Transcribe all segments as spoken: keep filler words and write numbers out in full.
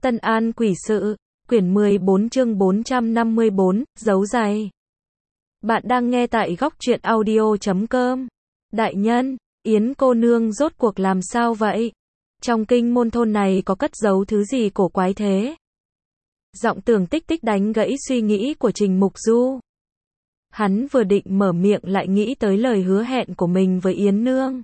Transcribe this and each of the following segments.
Tân An quỷ sự, quyển mười bốn chương bốn trăm năm mươi bốn, dấu giày. Bạn đang nghe tại góc truyện audio chấm com. Đại nhân, Yến cô nương rốt cuộc làm sao vậy? Trong kinh môn thôn này có cất giấu thứ gì cổ quái thế? Giọng Tưởng Tích Tích đánh gãy suy nghĩ của Trình Mục Du. Hắn vừa định mở miệng lại nghĩ tới lời hứa hẹn của mình với Yến nương.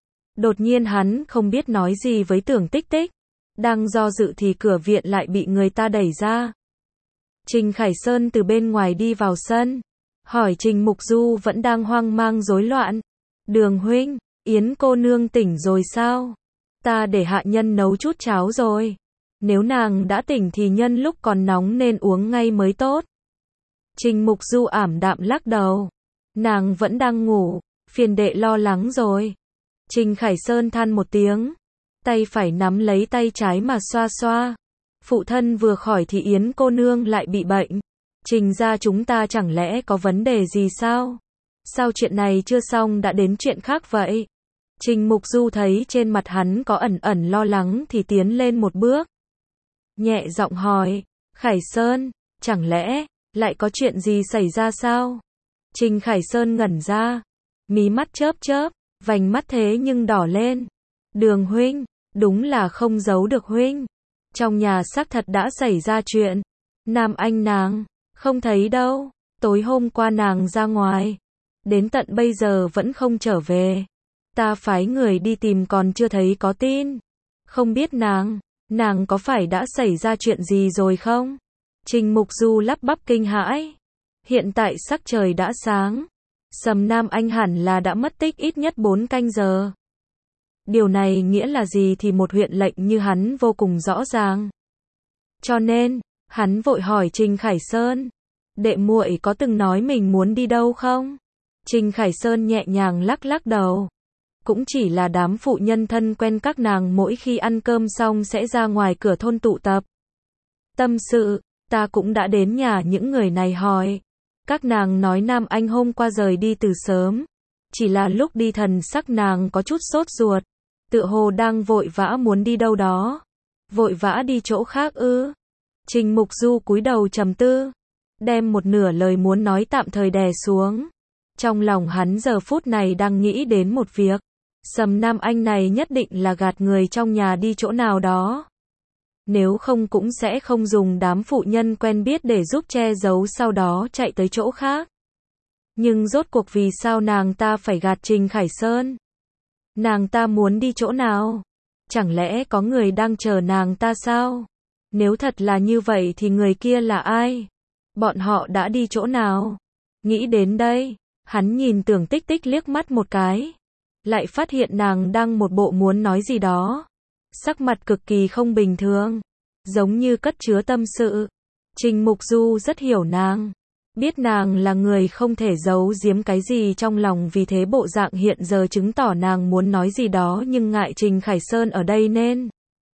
Đột nhiên hắn không biết nói gì với Tưởng Tích Tích. Đang do dự thì cửa viện lại bị người ta đẩy ra. Trình Khải Sơn từ bên ngoài đi vào sân, hỏi Trình Mục Du vẫn đang hoang mang rối loạn. Đường huynh, Yến cô nương tỉnh rồi sao? Ta để hạ nhân nấu chút cháo rồi. Nếu nàng đã tỉnh thì nhân lúc còn nóng nên uống ngay mới tốt. Trình Mục Du ảm đạm lắc đầu. Nàng vẫn đang ngủ, phiền đệ lo lắng rồi. Trình Khải Sơn than một tiếng. Tay phải nắm lấy tay trái mà xoa xoa. Phụ thân vừa khỏi thì Yến cô nương lại bị bệnh. Trình ra chúng ta chẳng lẽ có vấn đề gì sao? Sao chuyện này chưa xong đã đến chuyện khác vậy? Trình Mục Du thấy trên mặt hắn có ẩn ẩn lo lắng thì tiến lên một bước. Nhẹ giọng hỏi, Khải Sơn, chẳng lẽ lại có chuyện gì xảy ra sao? Trình Khải Sơn ngẩn ra, mí mắt chớp chớp, vành mắt thế nhưng đỏ lên. Đường huynh, đúng là không giấu được huynh. Trong nhà xác thật đã xảy ra chuyện. Nam Anh nàng, không thấy đâu. Tối hôm qua nàng ra ngoài. Đến tận bây giờ vẫn không trở về. Ta phái người đi tìm còn chưa thấy có tin. Không biết nàng, nàng có phải đã xảy ra chuyện gì rồi không? Trình Mục Du lắp bắp kinh hãi. Hiện tại sắc trời đã sáng. Sầm Nam Anh hẳn là đã mất tích ít nhất bốn canh giờ. Điều này nghĩa là gì thì một huyện lệnh như hắn vô cùng rõ ràng. Cho nên, hắn vội hỏi Trình Khải Sơn, đệ muội có từng nói mình muốn đi đâu không? Trình Khải Sơn nhẹ nhàng lắc lắc đầu. Cũng chỉ là đám phụ nhân thân quen các nàng mỗi khi ăn cơm xong sẽ ra ngoài cửa thôn tụ tập. Tâm sự, ta cũng đã đến nhà những người này hỏi. Các nàng nói Nam Anh hôm qua rời đi từ sớm. Chỉ là lúc đi thần sắc nàng có chút sốt ruột. Tựa hồ đang vội vã muốn đi đâu đó. Vội vã đi chỗ khác ư? Trình Mục Du cúi đầu trầm tư. Đem một nửa lời muốn nói tạm thời đè xuống. Trong lòng hắn giờ phút này đang nghĩ đến một việc. Sầm Nam Anh này nhất định là gạt người trong nhà đi chỗ nào đó. Nếu không cũng sẽ không dùng đám phụ nhân quen biết để giúp che giấu sau đó chạy tới chỗ khác. Nhưng rốt cuộc vì sao nàng ta phải gạt Trình Khải Sơn? Nàng ta muốn đi chỗ nào? Chẳng lẽ có người đang chờ nàng ta sao? Nếu thật là như vậy thì người kia là ai? Bọn họ đã đi chỗ nào? Nghĩ đến đây, hắn nhìn Tưởng Tích Tích liếc mắt một cái. Lại phát hiện nàng đang một bộ muốn nói gì đó. Sắc mặt cực kỳ không bình thường. Giống như cất chứa tâm sự. Trình Mục Du rất hiểu nàng. Biết nàng là người không thể giấu giếm cái gì trong lòng, vì thế bộ dạng hiện giờ chứng tỏ nàng muốn nói gì đó nhưng ngại Trình Khải Sơn ở đây nên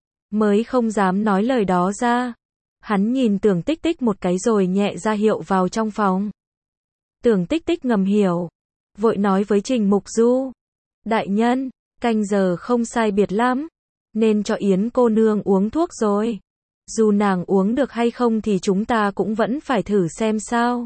mới không dám nói lời đó ra. Hắn nhìn Tưởng Tích Tích một cái rồi nhẹ ra hiệu vào trong phòng. Tưởng Tích Tích ngầm hiểu, vội nói với Trình Mục Du, đại nhân, canh giờ không sai biệt lắm, nên cho Yến cô nương uống thuốc rồi. Dù nàng uống được hay không thì chúng ta cũng vẫn phải thử xem sao.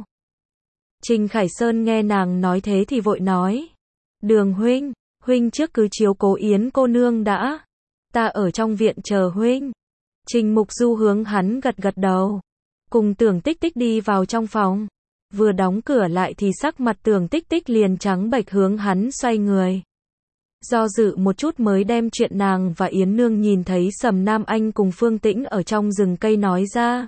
Trình Khải Sơn nghe nàng nói thế thì vội nói. Đường huynh, huynh trước cứ chiếu cố Yến cô nương đã. Ta ở trong viện chờ huynh. Trình Mục Du hướng hắn gật gật đầu. Cùng Tưởng Tích Tích đi vào trong phòng. Vừa đóng cửa lại thì sắc mặt Tưởng Tích Tích liền trắng bệch hướng hắn xoay người. Do dự một chút mới đem chuyện nàng và Yến nương nhìn thấy Sầm Nam Anh cùng Phương Tĩnh ở trong rừng cây nói ra.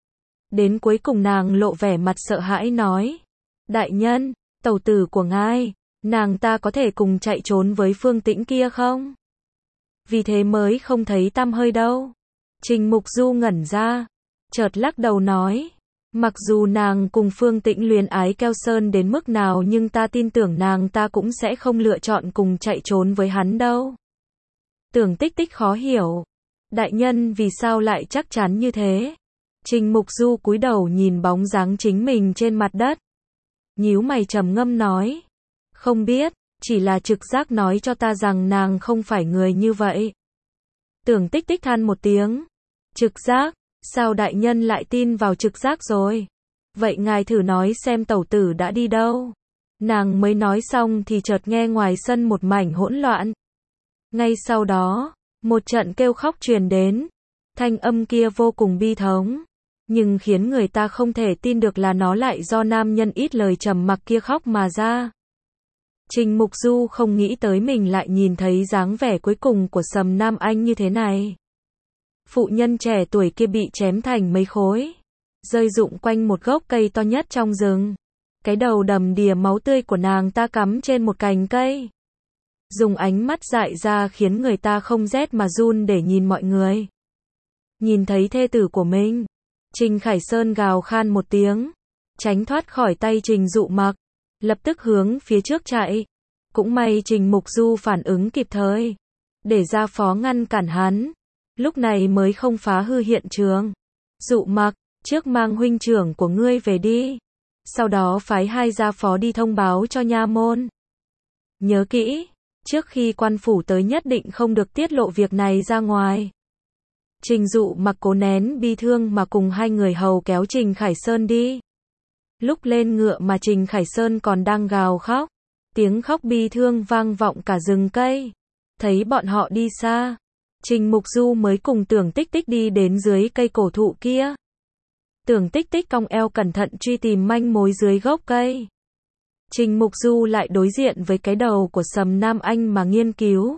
Đến cuối cùng nàng lộ vẻ mặt sợ hãi nói. Đại nhân, tẩu tử của ngài, nàng ta có thể cùng chạy trốn với Phương Tĩnh kia không? Vì thế mới không thấy tăm hơi đâu. Trình Mục Du ngẩn ra, chợt lắc đầu nói. Mặc dù nàng cùng Phương Tĩnh luyến ái keo sơn đến mức nào nhưng ta tin tưởng nàng ta cũng sẽ không lựa chọn cùng chạy trốn với hắn đâu. Tưởng Tích Tích khó hiểu. Đại nhân vì sao lại chắc chắn như thế? Trình Mục Du cúi đầu nhìn bóng dáng chính mình trên mặt đất. Nhíu mày trầm ngâm nói. Không biết, chỉ là trực giác nói cho ta rằng nàng không phải người như vậy. Tưởng Tích Tích than một tiếng. Trực giác, sao đại nhân lại tin vào trực giác rồi? Vậy ngài thử nói xem tẩu tử đã đi đâu? Nàng mới nói xong thì chợt nghe ngoài sân một mảnh hỗn loạn. Ngay sau đó, một trận kêu khóc truyền đến. Thanh âm kia vô cùng bi thống, nhưng khiến người ta không thể tin được là nó lại do nam nhân ít lời trầm mặc kia khóc mà ra. Trình Mục Du không nghĩ tới mình lại nhìn thấy dáng vẻ cuối cùng của Sầm Nam Anh như thế này. Phụ nhân trẻ tuổi kia bị chém thành mấy khối, rơi rụng quanh một gốc cây to nhất trong rừng. Cái đầu đầm đìa máu tươi của nàng ta cắm trên một cành cây. Dùng ánh mắt dại ra khiến người ta không rét mà run để nhìn mọi người. Nhìn thấy thê tử của mình, Trình Khải Sơn gào khan một tiếng, tránh thoát khỏi tay Trình Dụ Mặc, lập tức hướng phía trước chạy. Cũng may Trình Mục Du phản ứng kịp thời, để ra phó ngăn cản hắn, lúc này mới không phá hư hiện trường. Dụ Mặc, trước mang huynh trưởng của ngươi về đi, sau đó phái hai gia phó đi thông báo cho nha môn. Nhớ kỹ, trước khi quan phủ tới nhất định không được tiết lộ việc này ra ngoài. Trình Dụ Mặc cố nén bi thương mà cùng hai người hầu kéo Trình Khải Sơn đi. Lúc lên ngựa mà Trình Khải Sơn còn đang gào khóc, tiếng khóc bi thương vang vọng cả rừng cây. Thấy bọn họ đi xa, Trình Mục Du mới cùng Tưởng Tích Tích đi đến dưới cây cổ thụ kia. Tưởng Tích Tích cong eo cẩn thận truy tìm manh mối dưới gốc cây. Trình Mục Du lại đối diện với cái đầu của Sầm Nam Anh mà nghiên cứu.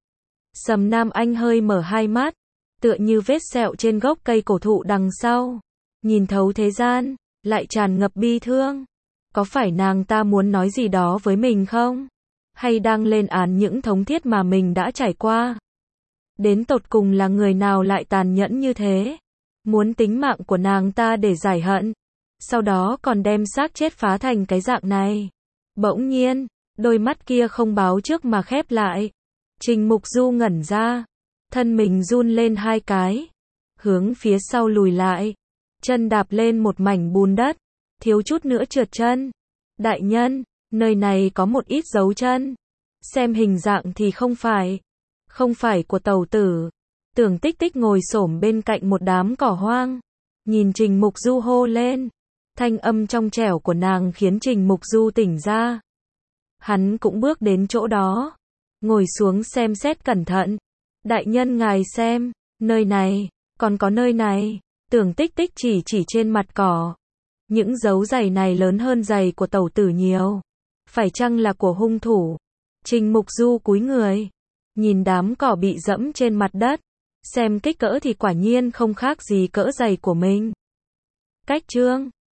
Sầm Nam Anh hơi mở hai mắt, tựa như vết sẹo trên gốc cây cổ thụ đằng sau, nhìn thấu thế gian, lại tràn ngập bi thương. Có phải nàng ta muốn nói gì đó với mình không? Hay đang lên án những thống thiết mà mình đã trải qua? Đến tột cùng là người nào lại tàn nhẫn như thế? Muốn tính mạng của nàng ta để giải hận, sau đó còn đem xác chết phá thành cái dạng này. Bỗng nhiên, đôi mắt kia không báo trước mà khép lại. Trình Mục Du ngẩn ra, thân mình run lên hai cái, hướng phía sau lùi lại, chân đạp lên một mảnh bùn đất, thiếu chút nữa trượt chân. Đại nhân, nơi này có một ít dấu chân, xem hình dạng thì không phải, không phải của tẩu tử. Tưởng Tích Tích ngồi xổm bên cạnh một đám cỏ hoang, nhìn Trình Mục Du hô lên. Thanh âm trong trẻo của nàng khiến Trình Mục Du tỉnh ra. Hắn cũng bước đến chỗ đó, ngồi xuống xem xét cẩn thận. Đại nhân ngài xem, nơi này, còn có nơi này. Tưởng Tích Tích chỉ chỉ trên mặt cỏ. Những dấu giày này lớn hơn giày của tẩu tử nhiều. Phải chăng là của hung thủ? Trình Mục Du cúi người, nhìn đám cỏ bị dẫm trên mặt đất, xem kích cỡ thì quả nhiên không khác gì cỡ giày của mình. Cách chương